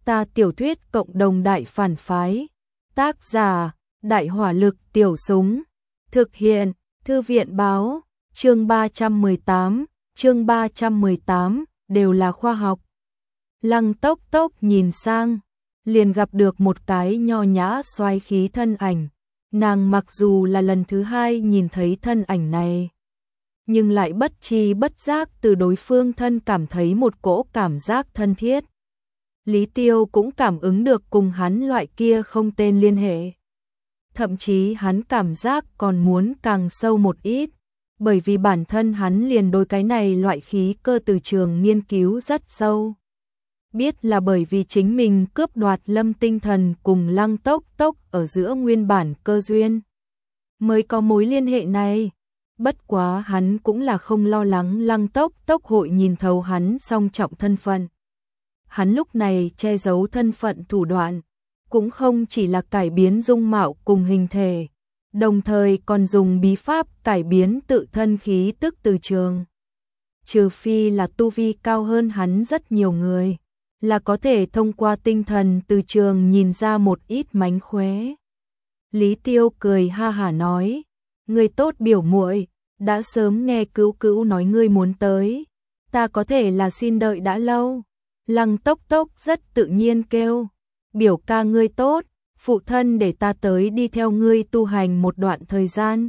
Ta tiểu thuyết cộng đồng đại phản phái. Tác giả: Đại hỏa lực tiểu súng. Thực hiện: Thư viện báo. Chương 318 đều là khoa học. Lăng Tốc Tốc nhìn sang, liền gặp được một cái nho nhã xoái khí thân ảnh. Nàng mặc dù là lần thứ hai nhìn thấy thân ảnh này, nhưng lại bất tri bất giác từ đối phương thân cảm thấy một cỗ cảm giác thân thiết. Lý Tiêu cũng cảm ứng được cùng hắn loại kia không tên liên hệ. Thậm chí hắn cảm giác còn muốn càng sâu một ít, bởi vì bản thân hắn liền đối cái này loại khí cơ từ trường nghiên cứu rất sâu. Biết là bởi vì chính mình cướp đoạt Lâm Tinh Thần cùng Lăng Tốc Tốc ở giữa nguyên bản cơ duyên, mới có mối liên hệ này. Bất quá hắn cũng là không lo lắng Lăng Tốc Tốc hội nhìn thấu hắn song trọng thân phận. Hắn lúc này che giấu thân phận thủ đoạn, cũng không chỉ là cải biến dung mạo cùng hình thể, đồng thời còn dùng bí pháp cải biến tự thân khí tức từ trường. Trừ phi là tu vi cao hơn hắn rất nhiều người, là có thể thông qua tinh thần từ trường nhìn ra một ít mánh khóe. Lý Tiêu cười ha hả nói, ngươi tốt biểu muội, đã sớm nghe Cữu Cữu nói ngươi muốn tới, ta có thể là xin đợi đã lâu. Lăng Tốc Tốc rất tự nhiên kêu, biểu ca ngươi tốt, phụ thân để ta tới đi theo ngươi tu hành một đoạn thời gian,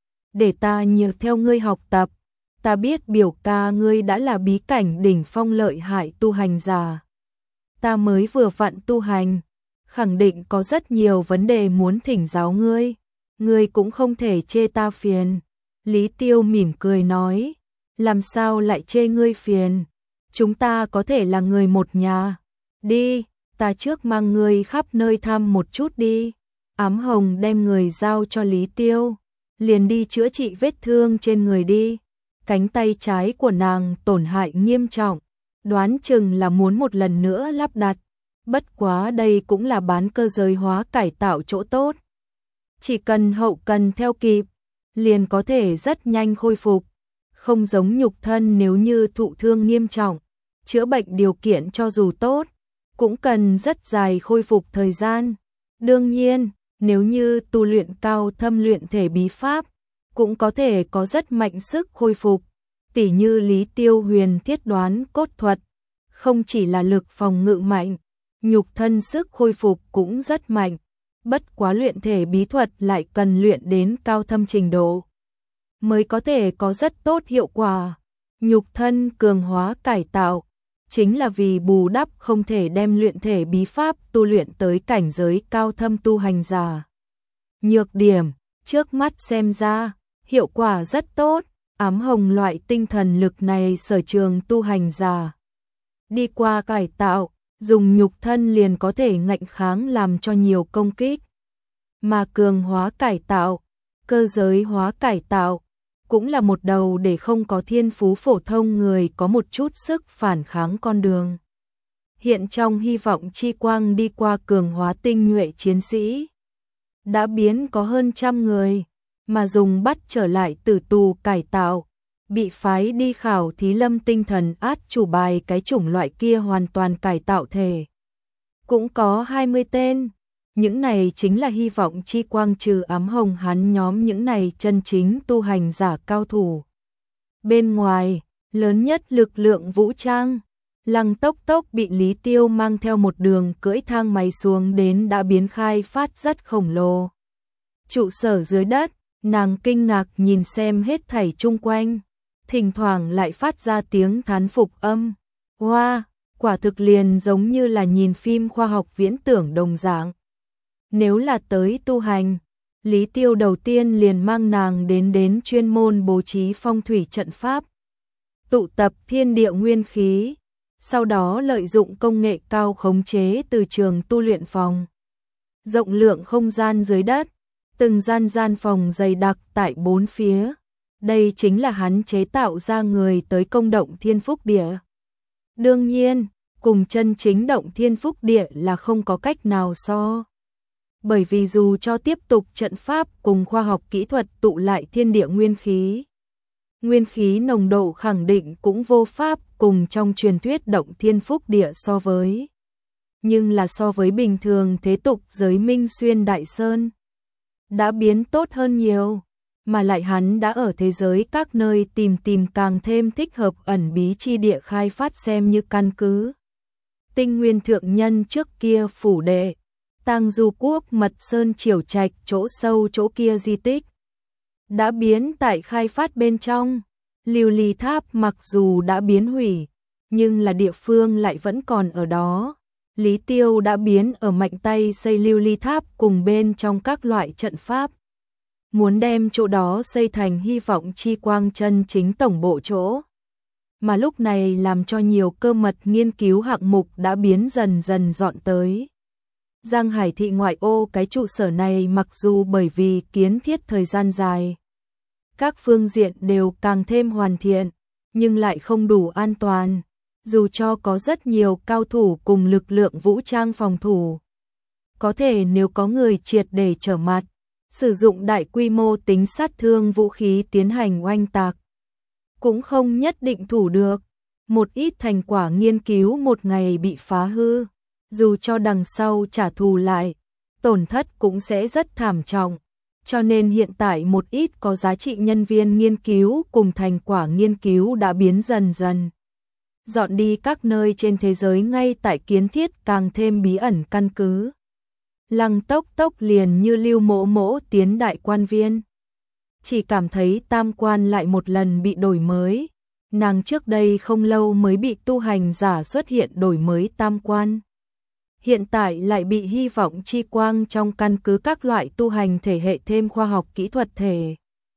để ta nhiều theo ngươi học tập. Ta biết biểu ca ngươi đã là bí cảnh đỉnh phong lợi hại tu hành giả, ta mới vừa vặn tu hành, khẳng định có rất nhiều vấn đề muốn thỉnh giáo ngươi cũng không thể chê ta phiền. Lý Tiêu mỉm cười nói, làm sao lại chê ngươi phiền, chúng ta có thể là người một nhà. Đi, ta trước mang ngươi khắp nơi thăm một chút đi. Ám Hồng đem người giao cho Lý Tiêu, liền đi chữa trị vết thương trên người đi. Cánh tay trái của nàng tổn hại nghiêm trọng, đoán chừng là muốn một lần nữa lắp đặt. Bất quá đây cũng là bán cơ giới hóa cải tạo chỗ tốt. Chỉ cần hậu cần theo kịp, liền có thể rất nhanh khôi phục. Không giống nhục thân, nếu như thụ thương nghiêm trọng, chữa bệnh điều kiện cho dù tốt, cũng cần rất dài khôi phục thời gian. Đương nhiên, nếu như tu luyện cao thâm luyện thể bí pháp, cũng có thể có rất mạnh sức khôi phục. Tỉ như Lý Tiêu huyền thiết đoán cốt thuật, không chỉ là lực phòng ngự mạnh, nhục thân sức khôi phục cũng rất mạnh. Bất quá luyện thể bí thuật lại cần luyện đến cao thâm trình độ, mới có thể có rất tốt hiệu quả. Nhục thân cường hóa cải tạo, chính là vì bù đắp không thể đem luyện thể bí pháp tu luyện tới cảnh giới cao thâm tu hành giả. Nhược điểm, trước mắt xem ra, hiệu quả rất tốt. Ám Hồng loại tinh thần lực này sở trường tu hành giả, đi qua cải tạo, dùng nhục thân liền có thể ngạnh kháng làm cho nhiều công kích. Mà cường hóa cải tạo, cơ giới hóa cải tạo, cũng là một đầu để không có thiên phú phổ thông người có một chút sức phản kháng con đường. Hiện trong hy vọng chi quang đi qua cường hóa tinh nhuệ chiến sĩ, đã biến có hơn 100 người, mà dùng bắt trở lại tử tù cải tạo, bị phái đi khảo thí Lâm Tinh Thần át chủ bài cái chủng loại kia hoàn toàn cải tạo thể, cũng có 20 tên. Những này chính là hy vọng chi quang trừ Ám Hồng hắn nhóm những này chân chính tu hành giả cao thủ. Bên ngoài, lớn nhất lực lượng vũ trang, Lăng Tốc Tốc bị Lý Tiêu mang theo một đường cưỡi thang máy xuống đến đã biến khai phát rất khổng lồ. Trụ sở dưới đất, nàng kinh ngạc nhìn xem hết thảy chung quanh, thỉnh thoảng lại phát ra tiếng thán phục âm. Wow, quả thực liền giống như là nhìn phim khoa học viễn tưởng đồng dạng. Nếu là tới tu hành, Lý Tiêu đầu tiên liền mang nàng đến chuyên môn bố trí phong thủy trận pháp, tụ tập thiên địa nguyên khí, sau đó lợi dụng công nghệ cao khống chế từ trường tu luyện phòng. Rộng lượng không gian dưới đất, từng gian phòng dày đặc tại bốn phía. Đây chính là hắn chế tạo ra người tới công động Thiên Phúc Địa. Đương nhiên, cùng chân chính động Thiên Phúc Địa là không có cách nào so. Bởi vì dù cho tiếp tục trận pháp cùng khoa học kỹ thuật tụ lại thiên địa nguyên khí nồng độ khẳng định cũng vô pháp cùng trong truyền thuyết động Thiên Phúc Địa so với. nhưng là so với bình thường thế tục giới Minh Xuyên Đại Sơn đã biến tốt hơn nhiều, mà lại hắn đã ở thế giới các nơi tìm càng thêm thích hợp ẩn bí chi địa khai phát xem như căn cứ. Tinh Nguyên thượng nhân trước kia phủ đệ, Tang Du Quốc Mật Sơn Triều Trạch chỗ sâu chỗ kia di tích đã biến tại khai phát bên trong. Lưu Ly Tháp mặc dù đã biến hủy, nhưng là địa phương lại vẫn còn ở đó. Lý Tiêu đã biến ở mạnh tay xây Lưu Ly Tháp cùng bên trong các loại trận pháp, muốn đem chỗ đó xây thành hy vọng chi quang chân chính tổng bộ chỗ. Mà lúc này làm cho nhiều cơ mật nghiên cứu hạng mục đã biến dần dần dọn tới. Giang Hải thị ngoại ô cái trụ sở này mặc dù bởi vì kiến thiết thời gian dài, các phương diện đều càng thêm hoàn thiện, nhưng lại không đủ an toàn. Dù cho có rất nhiều cao thủ cùng lực lượng vũ trang phòng thủ, có thể nếu có người triệt để trở mặt, sử dụng đại quy mô tính sát thương vũ khí tiến hành oanh tạc, cũng không nhất định thủ được. Một ít thành quả nghiên cứu một ngày bị phá hư, dù cho đằng sau trả thù lại, tổn thất cũng sẽ rất thảm trọng. Cho nên hiện tại một ít có giá trị nhân viên nghiên cứu cùng thành quả nghiên cứu đã biến dần dần dọn đi các nơi trên thế giới ngay tại kiến thiết càng thêm bí ẩn căn cứ. Lăng Tốc Tốc liền như Lưu Mỗ Mỗ tiến đại quan viên, chỉ cảm thấy tam quan lại một lần bị đổi mới. Nàng trước đây không lâu mới bị tu hành giả xuất hiện đổi mới tam quan, hiện tại lại bị hy vọng chi quang trong căn cứ các loại tu hành thể hệ thêm khoa học kỹ thuật thể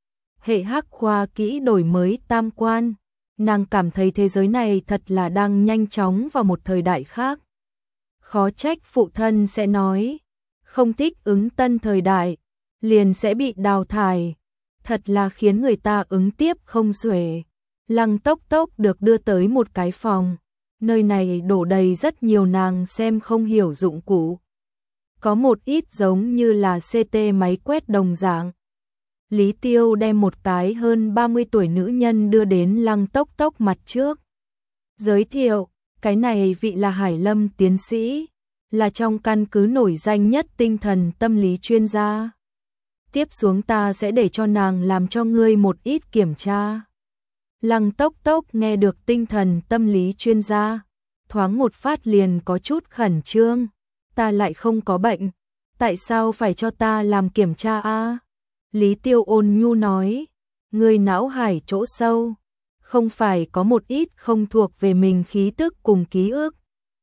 hệ hắc khoa kỹ đổi mới tam quan. Nàng cảm thấy thế giới này thật là đang nhanh chóng vào một thời đại khác. Khó trách phụ thân sẽ nói, không thích ứng tân thời đại, liền sẽ bị đào thải. Thật là khiến người ta ứng tiếp không xuể. Lăng Tốc Tốc được đưa tới một cái phòng. Nơi này đổ đầy rất nhiều nàng xem không hiểu dụng cụ. Có một ít giống như là CT máy quét đồng dạng. Lý Tiêu đem một cái hơn 30 tuổi nữ nhân đưa đến Lăng Tốc Tốc mặt trước. Giới thiệu, cái này vị là Hải Lâm tiến sĩ, là trong căn cứ nổi danh nhất tinh thần tâm lý chuyên gia. Tiếp xuống ta sẽ để cho nàng làm cho ngươi một ít kiểm tra. Lăng Tốc Tốc nghe được tinh thần tâm lý chuyên gia, thoáng một phát liền có chút khẩn trương. Ta lại không có bệnh, tại sao phải cho ta làm kiểm tra a? Lý Tiêu ôn nhu nói, ngươi não hải chỗ sâu, không phải có một ít không thuộc về mình khí tức cùng ký ức.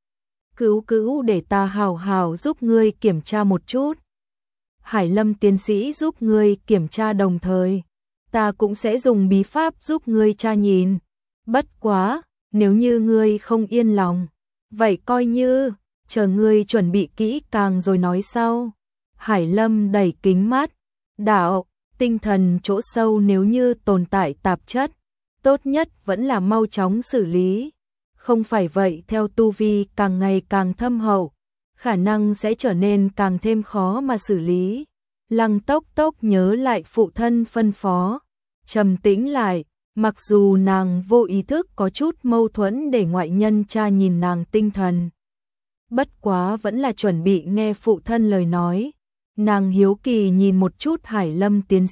Cứu để ta hào hào giúp ngươi kiểm tra một chút. Hải Lâm tiến sĩ giúp ngươi kiểm tra đồng thời, ta cũng sẽ dùng bí pháp giúp ngươi tra nhìn. Bất quá, nếu như ngươi không yên lòng, vậy coi như, chờ ngươi chuẩn bị kỹ càng rồi nói sau. Hải Lâm đẩy kính mắt, đạo, tinh thần chỗ sâu nếu như tồn tại tạp chất, tốt nhất vẫn là mau chóng xử lý. Không phải vậy theo tu vi càng ngày càng thâm hậu, khả năng sẽ trở nên càng thêm khó mà xử lý. Lăng Tốc Tốc nhớ lại phụ thân phân phó, trầm tĩnh lại, mặc dù nàng vô ý thức có chút mâu thuẫn để ngoại nhân tra nhìn nàng tinh thần. Bất quá vẫn là chuẩn bị nghe phụ thân lời nói. Nàng hiếu kỳ nhìn một chút Hải Lâm tiến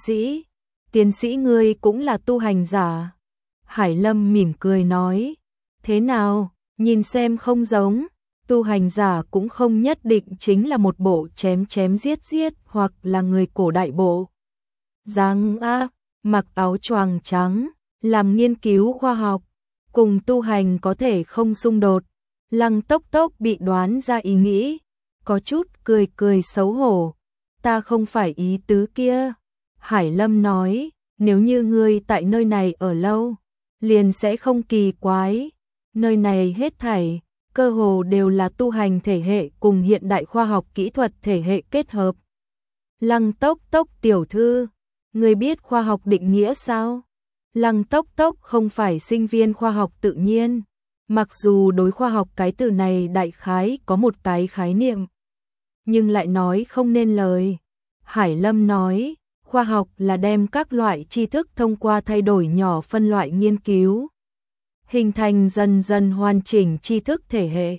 sĩ ngươi cũng là tu hành giả. Hải Lâm mỉm cười nói, thế nào, nhìn xem không giống, tu hành giả cũng không nhất định chính là một bộ chém giết hoặc là người cổ đại bộ. Giang mặc áo choàng trắng, làm nghiên cứu khoa học, cùng tu hành có thể không xung đột. Lăng Tốc Tốc bị đoán ra ý nghĩ, có chút cười xấu hổ. Ta không phải ý tứ kia. Hải Lâm nói, nếu như ngươi tại nơi này ở lâu, liền sẽ không kỳ quái. Nơi này hết thảy, cơ hồ đều là tu hành thể hệ cùng hiện đại khoa học kỹ thuật thể hệ kết hợp. Lăng Tốc Tốc tiểu thư, ngươi biết khoa học định nghĩa sao? Lăng Tốc Tốc không phải sinh viên khoa học tự nhiên, mặc dù đối khoa học cái từ này đại khái có một cái khái niệm, nhưng lại nói không nên lời. Hải Lâm nói, khoa học là đem các loại tri thức thông qua thay đổi nhỏ phân loại nghiên cứu, hình thành dần dần hoàn chỉnh tri thức thể hệ.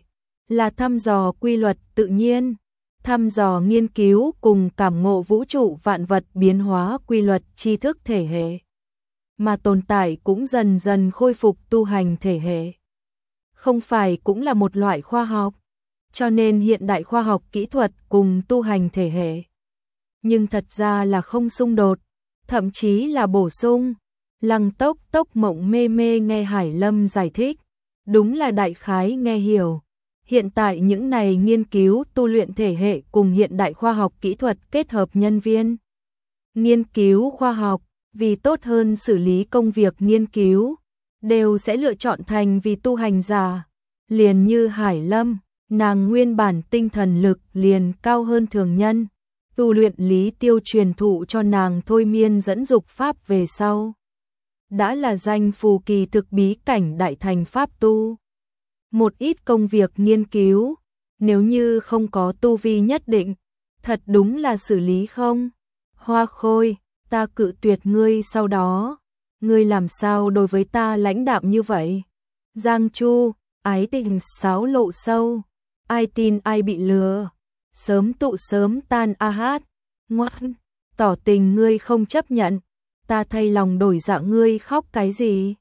là thăm dò quy luật tự nhiên, thăm dò nghiên cứu cùng cảm ngộ vũ trụ vạn vật biến hóa quy luật tri thức thể hệ. Mà tồn tại cũng dần dần khôi phục tu hành thể hệ. Không phải cũng là một loại khoa học, cho nên hiện đại khoa học kỹ thuật cùng tu hành thể hệ. Nhưng thật ra là không xung đột, thậm chí là bổ sung. Lăng Tốc Tốc mộng mê mê nghe Hải Lâm giải thích, đúng là đại khái nghe hiểu. Hiện tại những này nghiên cứu tu luyện thể hệ cùng hiện đại khoa học kỹ thuật kết hợp nhân viên. Nghiên cứu khoa học, vì tốt hơn xử lý công việc nghiên cứu, đều sẽ lựa chọn thành vì tu hành giả. Liền như Hải Lâm, nàng nguyên bản tinh thần lực liền cao hơn thường nhân. Tu luyện lý tiêu truyền thụ cho nàng thôi miên dẫn dục pháp về sau. Đã là danh phù kỳ thực bí cảnh đại thành pháp tu. Một ít công việc nghiên cứu, nếu như không có tu vi nhất định, thật đúng là xử lý không. Hoa Khôi, ta cự tuyệt ngươi sau đó, ngươi làm sao đối với ta lãnh đạm như vậy? Giang Chu, ái tình xáo lộ sâu, ai tin ai bị lừa, sớm tụ sớm tan a hát, ngoan, tỏ tình ngươi không chấp nhận, ta thay lòng đổi dạ ngươi khóc cái gì?